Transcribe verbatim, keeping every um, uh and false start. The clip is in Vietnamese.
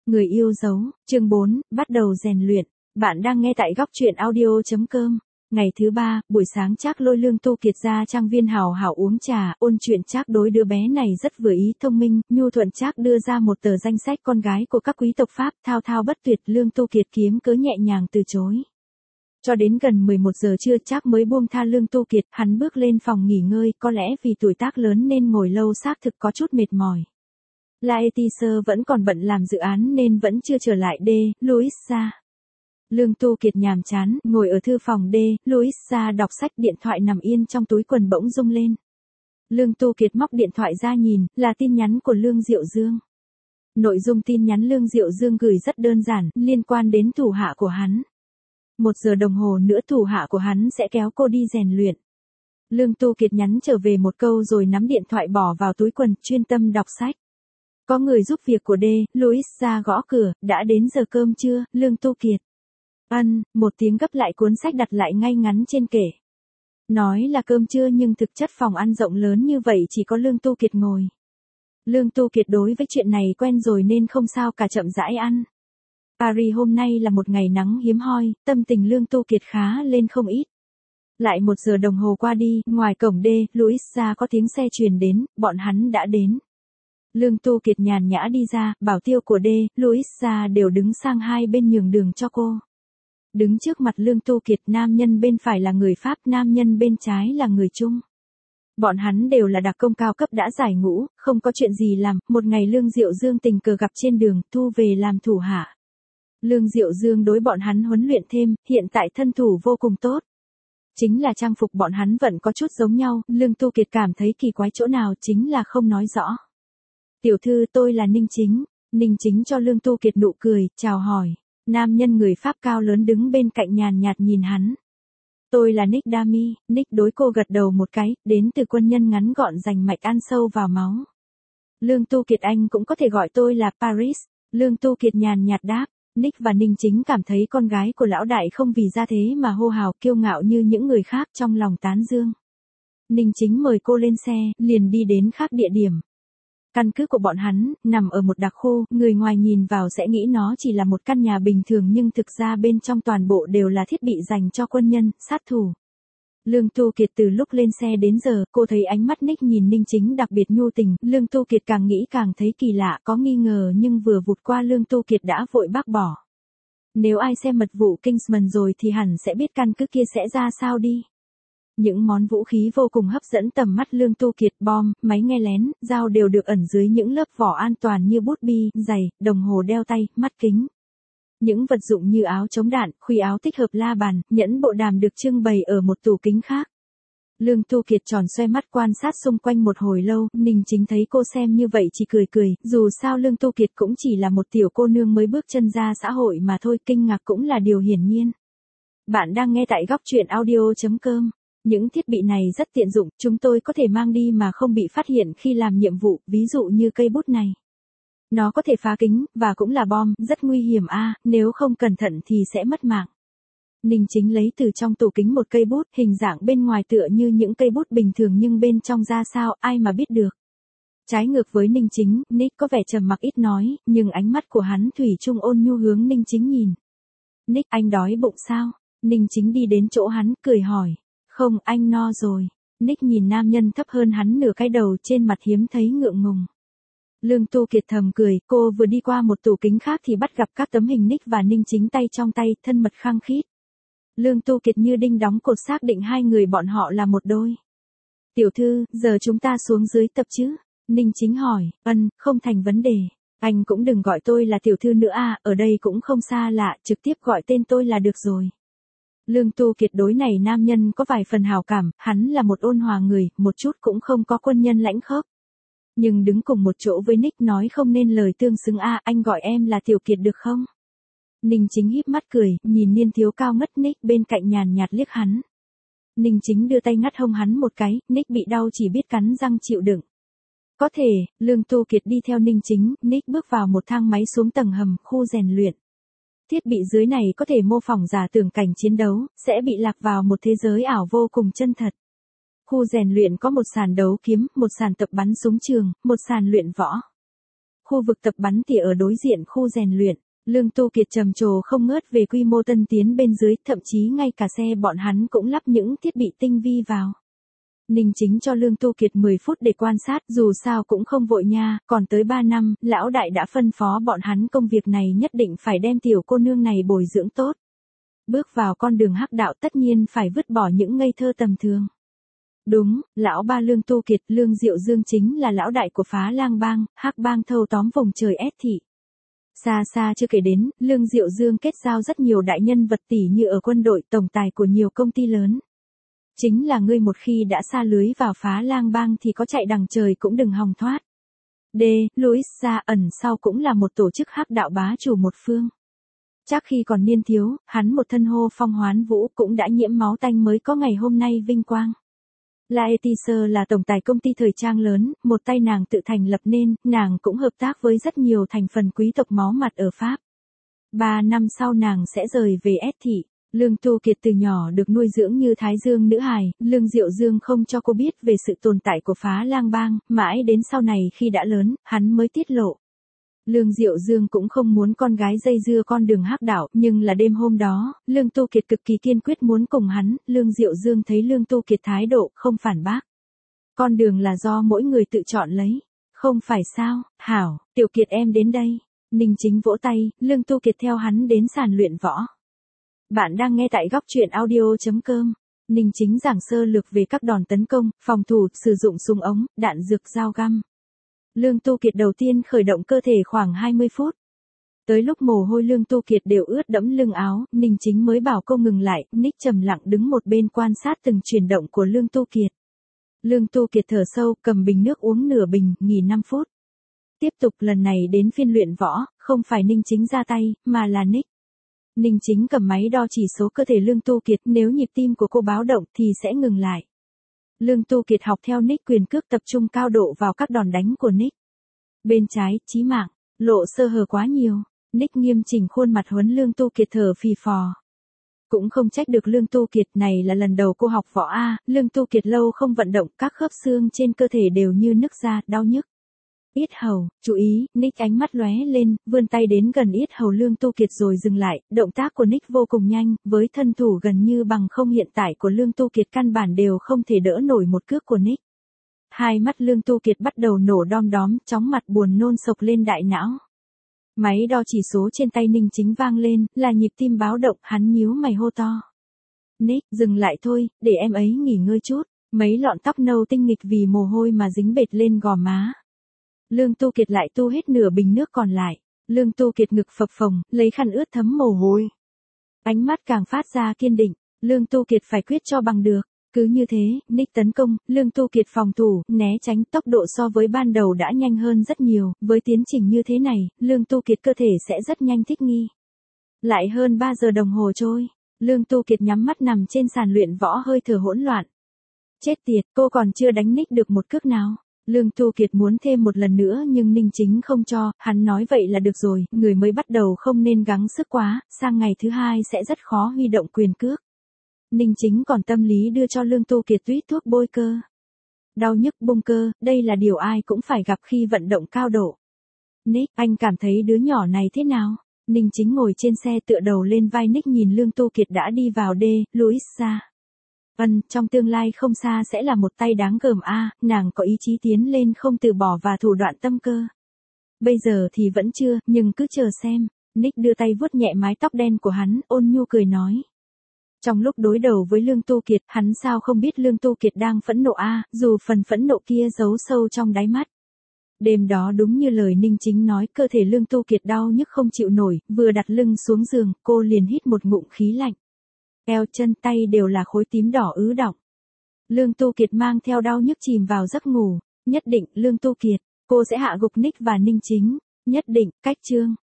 Người yêu dấu, chương bốn, bắt đầu rèn luyện. Bạn đang nghe tại góc truyện audio chấm com. Ngày thứ ba, buổi sáng Trác lôi Lương Tu Kiệt ra trang viên hào hảo uống trà, ôn chuyện Trác đối đứa bé này rất vừa ý, thông minh, nhu thuận. Trác đưa ra một tờ danh sách con gái của các quý tộc Pháp, thao thao bất tuyệt. Lương Tu Kiệt kiếm cớ nhẹ nhàng từ chối. Cho đến gần mười một giờ trưa Trác mới buông tha Lương Tu Kiệt, hắn bước lên phòng nghỉ ngơi, có lẽ vì tuổi tác lớn nên ngồi lâu xác thực có chút mệt mỏi. Laetitia vẫn còn bận làm dự án nên vẫn chưa trở lại. D. Louisa. Lương Tu Kiệt nhàm chán, ngồi ở thư phòng D. Louisa đọc sách, điện thoại nằm yên trong túi quần bỗng rung lên. Lương Tu Kiệt móc điện thoại ra nhìn, là tin nhắn của Lương Diệu Dương. Nội dung tin nhắn Lương Diệu Dương gửi rất đơn giản, liên quan đến thủ hạ của hắn. Một giờ đồng hồ nữa thủ hạ của hắn sẽ kéo cô đi rèn luyện. Lương Tu Kiệt nhắn trở về một câu rồi nắm điện thoại bỏ vào túi quần, chuyên tâm đọc sách. Có người giúp việc của D. Louisa gõ cửa, đã đến giờ cơm chưa, Lương Tu Kiệt? Ân, một tiếng, gấp lại cuốn sách đặt lại ngay ngắn trên kệ. Nói là cơm trưa nhưng thực chất phòng ăn rộng lớn như vậy chỉ có Lương Tu Kiệt ngồi. Lương Tu Kiệt đối với chuyện này quen rồi nên không sao cả, chậm rãi ăn. Paris hôm nay là một ngày nắng hiếm hoi, tâm tình Lương Tu Kiệt khá lên không ít. Lại một giờ đồng hồ qua đi, ngoài cổng D. Louisa có tiếng xe truyền đến, bọn hắn đã đến. Lương Tu Kiệt nhàn nhã đi ra, bảo tiêu của D. Louisa đều đứng sang hai bên nhường đường cho cô. Đứng trước mặt Lương Tu Kiệt, nam nhân bên phải là người Pháp, nam nhân bên trái là người Trung. Bọn hắn đều là đặc công cao cấp đã giải ngũ, không có chuyện gì làm. Một ngày Lương Diệu Dương tình cờ gặp trên đường, thu về làm thủ hạ. Lương Diệu Dương đối bọn hắn huấn luyện thêm, hiện tại thân thủ vô cùng tốt. Chính là trang phục bọn hắn vẫn có chút giống nhau, Lương Tu Kiệt cảm thấy kỳ quái chỗ nào chính là không nói rõ. Tiểu thư, tôi là Ninh Chính. Ninh Chính cho Lương Tu Kiệt nụ cười, chào hỏi. Nam nhân người Pháp cao lớn đứng bên cạnh nhàn nhạt nhìn hắn. Tôi là Nick Dami. Nick đối cô gật đầu một cái, đến từ quân nhân ngắn gọn rành mạch ăn sâu vào máu. Lương Tu Kiệt, anh cũng có thể gọi tôi là Paris. Lương Tu Kiệt nhàn nhạt đáp. Nick và Ninh Chính cảm thấy con gái của lão đại không vì ra thế mà hô hào kiêu ngạo như những người khác, trong lòng tán dương. Ninh Chính mời cô lên xe, liền đi đến khác địa điểm. Căn cứ của bọn hắn, nằm ở một đặc khu, người ngoài nhìn vào sẽ nghĩ nó chỉ là một căn nhà bình thường nhưng thực ra bên trong toàn bộ đều là thiết bị dành cho quân nhân, sát thủ. Lương Tu Kiệt từ lúc lên xe đến giờ, cô thấy ánh mắt Nick nhìn Ninh Chính đặc biệt nhu tình, Lương Tu Kiệt càng nghĩ càng thấy kỳ lạ, có nghi ngờ nhưng vừa vụt qua Lương Tu Kiệt đã vội bác bỏ. Nếu ai xem mật vụ Kingsman rồi thì hẳn sẽ biết căn cứ kia sẽ ra sao đi. Những món vũ khí vô cùng hấp dẫn tầm mắt Lương Tu Kiệt, bom, máy nghe lén, dao đều được ẩn dưới những lớp vỏ an toàn như bút bi, giày, đồng hồ đeo tay, mắt kính. Những vật dụng như áo chống đạn, khuy áo tích hợp la bàn, nhẫn bộ đàm được trưng bày ở một tủ kính khác. Lương Tu Kiệt tròn xoe mắt quan sát xung quanh một hồi lâu, Ninh Chính thấy cô xem như vậy chỉ cười cười, dù sao Lương Tu Kiệt cũng chỉ là một tiểu cô nương mới bước chân ra xã hội mà thôi, kinh ngạc cũng là điều hiển nhiên. Bạn đang nghe tại góc truyện audio chấm com. Những thiết bị này rất tiện dụng, chúng tôi có thể mang đi mà không bị phát hiện khi làm nhiệm vụ, ví dụ như cây bút này. Nó có thể phá kính, và cũng là bom, rất nguy hiểm a, à, nếu không cẩn thận thì sẽ mất mạng. Ninh Chính lấy từ trong tủ kính một cây bút, hình dạng bên ngoài tựa như những cây bút bình thường nhưng bên trong ra sao, ai mà biết được. Trái ngược với Ninh Chính, Nick có vẻ trầm mặc ít nói, nhưng ánh mắt của hắn thủy chung ôn nhu hướng Ninh Chính nhìn. Nick, anh đói bụng sao? Ninh Chính đi đến chỗ hắn, cười hỏi. Không, anh no rồi. Nick nhìn nam nhân thấp hơn hắn nửa cái đầu, trên mặt hiếm thấy ngượng ngùng. Lương Tu Kiệt thầm cười, cô vừa đi qua một tủ kính khác thì bắt gặp các tấm hình Nick và Ninh Chính tay trong tay, thân mật khăng khít. Lương Tu Kiệt như đinh đóng cột xác định hai người bọn họ là một đôi. Tiểu thư, giờ chúng ta xuống dưới tập chứ? Ninh Chính hỏi. Ân, không thành vấn đề. Anh cũng đừng gọi tôi là tiểu thư nữa à, ở đây cũng không xa lạ, trực tiếp gọi tên tôi là được rồi. Lương Tu Kiệt đối này nam nhân có vài phần hào cảm, hắn là một ôn hòa người, một chút cũng không có quân nhân lãnh khốc. Nhưng đứng cùng một chỗ với Nick nói không nên lời tương xứng a, à, anh gọi em là Tiểu Kiệt được không? Ninh Chính híp mắt cười, nhìn niên thiếu cao ngất Nick bên cạnh nhàn nhạt liếc hắn. Ninh Chính đưa tay ngắt hông hắn một cái, Nick bị đau chỉ biết cắn răng chịu đựng. Có thể, Lương Tu Kiệt đi theo Ninh Chính, Nick bước vào một thang máy xuống tầng hầm, khu rèn luyện. Thiết bị dưới này có thể mô phỏng giả tưởng cảnh chiến đấu, sẽ bị lạc vào một thế giới ảo vô cùng chân thật. Khu rèn luyện có một sàn đấu kiếm, một sàn tập bắn súng trường, một sàn luyện võ. khu vực tập bắn tỉa ở đối diện khu rèn luyện. Lương Tu Kiệt trầm trồ không ngớt về quy mô tân tiến bên dưới, thậm chí ngay cả xe bọn hắn cũng lắp những thiết bị tinh vi vào. Ninh Chính cho Lương Tu Kiệt mười phút để quan sát, dù sao cũng không vội nha, còn tới ba năm, lão đại đã phân phó bọn hắn công việc này nhất định phải đem tiểu cô nương này bồi dưỡng tốt. Bước vào con đường hắc đạo tất nhiên phải vứt bỏ những ngây thơ tầm thường. Đúng, lão ba Lương Tu Kiệt, Lương Diệu Dương chính là lão đại của Phá Lang Bang, hắc bang thâu tóm vùng trời ét thị. Xa xa chưa kể đến, Lương Diệu Dương kết giao rất nhiều đại nhân vật tỷ như ở quân đội, tổng tài của nhiều công ty lớn. Chính là ngươi một khi đã sa lưới vào Phá Lang Bang thì có chạy đằng trời cũng đừng hòng thoát. D. Louis ra ẩn sau cũng là một tổ chức hắc đạo bá chủ một phương. Chắc khi còn niên thiếu, hắn một thân hô phong hoán vũ cũng đã nhiễm máu tanh mới có ngày hôm nay vinh quang. Laetitia là tổng tài công ty thời trang lớn, một tay nàng tự thành lập nên, nàng cũng hợp tác với rất nhiều thành phần quý tộc máu mặt ở Pháp. Ba năm sau nàng sẽ rời về S thị. Lương Tu Kiệt từ nhỏ được nuôi dưỡng như Thái Dương nữ hài, Lương Diệu Dương không cho cô biết về sự tồn tại của Phá Lang Bang, mãi đến sau này khi đã lớn, hắn mới tiết lộ. Lương Diệu Dương cũng không muốn con gái dây dưa con đường hắc đạo, nhưng là đêm hôm đó, Lương Tu Kiệt cực kỳ kiên quyết muốn cùng hắn, Lương Diệu Dương thấy Lương Tu Kiệt thái độ không phản bác. Con đường là do mỗi người tự chọn lấy, không phải sao, hảo, Tiểu Kiệt em đến đây. Ninh Chính vỗ tay, Lương Tu Kiệt theo hắn đến sàn luyện võ. Bạn đang nghe tại góc truyện audio chấm com. Ninh Chính giảng sơ lược về các đòn tấn công, phòng thủ, sử dụng súng ống, đạn dược, dao găm. Lương Tu Kiệt đầu tiên khởi động cơ thể khoảng hai mươi phút. Tới lúc mồ hôi Lương Tu Kiệt đều ướt đẫm lưng áo, Ninh Chính mới bảo cô ngừng lại, Nick trầm lặng đứng một bên quan sát từng chuyển động của Lương Tu Kiệt. Lương Tu Kiệt thở sâu, cầm bình nước uống nửa bình, nghỉ năm phút. Tiếp tục, lần này đến phiên luyện võ, không phải Ninh Chính ra tay, mà là Nick. Ninh Chính cầm máy đo chỉ số cơ thể Lương Tu Kiệt, nếu nhịp tim của cô báo động thì sẽ ngừng lại. Lương Tu Kiệt học theo Nick quyền cước, tập trung cao độ vào các đòn đánh của Nick. Bên trái, chí mạng, lộ sơ hở quá nhiều. Nick nghiêm chỉnh khuôn mặt huấn Lương Tu Kiệt thở phì phò. Cũng không trách được Lương Tu Kiệt, này là lần đầu cô học võ A, Lương Tu Kiệt lâu không vận động, các khớp xương trên cơ thể đều như nứt ra, đau nhức. Yết hầu, chú ý, Nick ánh mắt lóe lên, vươn tay đến gần yết hầu Lương Tu Kiệt rồi dừng lại, động tác của Nick vô cùng nhanh, với thân thủ gần như bằng không hiện tại của Lương Tu Kiệt căn bản đều không thể đỡ nổi một cước của Nick. Hai mắt Lương Tu Kiệt bắt đầu nổ đom đóm, chóng mặt buồn nôn sộc lên đại não. Máy đo chỉ số trên tay Ninh Chính vang lên, là nhịp tim báo động, hắn nhíu mày hô to. Nick, dừng lại thôi, để em ấy nghỉ ngơi chút, mấy lọn tóc nâu tinh nghịch vì mồ hôi mà dính bệt lên gò má. Lương Tu Kiệt lại tu hết nửa bình nước còn lại. Lương Tu Kiệt ngực phập phồng, lấy khăn ướt thấm mồ hôi. Ánh mắt càng phát ra kiên định, Lương Tu Kiệt phải quyết cho bằng được. Cứ như thế, Nick tấn công, Lương Tu Kiệt phòng thủ, né tránh, tốc độ so với ban đầu đã nhanh hơn rất nhiều, với tiến trình như thế này, Lương Tu Kiệt cơ thể sẽ rất nhanh thích nghi. Lại hơn ba giờ đồng hồ trôi, Lương Tu Kiệt nhắm mắt nằm trên sàn luyện võ hơi thở hỗn loạn. Chết tiệt, cô còn chưa đánh Nick được một cước nào. Lương Tu Kiệt muốn thêm một lần nữa nhưng Ninh Chính không cho, hắn nói vậy là được rồi, người mới bắt đầu không nên gắng sức quá, sang ngày thứ hai sẽ rất khó huy động quyền cước. Ninh Chính còn tâm lý đưa cho Lương Tu Kiệt tuýt thuốc bôi cơ. Đau nhức bung cơ, đây là điều ai cũng phải gặp khi vận động cao độ. Nick, anh cảm thấy đứa nhỏ này thế nào? Ninh Chính ngồi trên xe tựa đầu lên vai Nick nhìn Lương Tu Kiệt đã đi vào D. Louis ra. Vân, trong tương lai không xa sẽ là một tay đáng gờm a, nàng có ý chí tiến lên không từ bỏ và thủ đoạn tâm cơ. Bây giờ thì vẫn chưa, nhưng cứ chờ xem. Nick đưa tay vuốt nhẹ mái tóc đen của hắn, ôn nhu cười nói. Trong lúc đối đầu với Lương Tu Kiệt, hắn sao không biết Lương Tu Kiệt đang phẫn nộ a, dù phần phẫn nộ kia giấu sâu trong đáy mắt. Đêm đó đúng như lời Ninh Chính nói, cơ thể Lương Tu Kiệt đau nhức không chịu nổi, vừa đặt lưng xuống giường, cô liền hít một ngụm khí lạnh. Eo chân tay đều là khối tím đỏ ứ đọng. Lương Tu Kiệt mang theo đau nhức chìm vào giấc ngủ. Nhất định, Lương Tu Kiệt, cô sẽ hạ gục Nick và Ninh Chính. Nhất định, cách chương.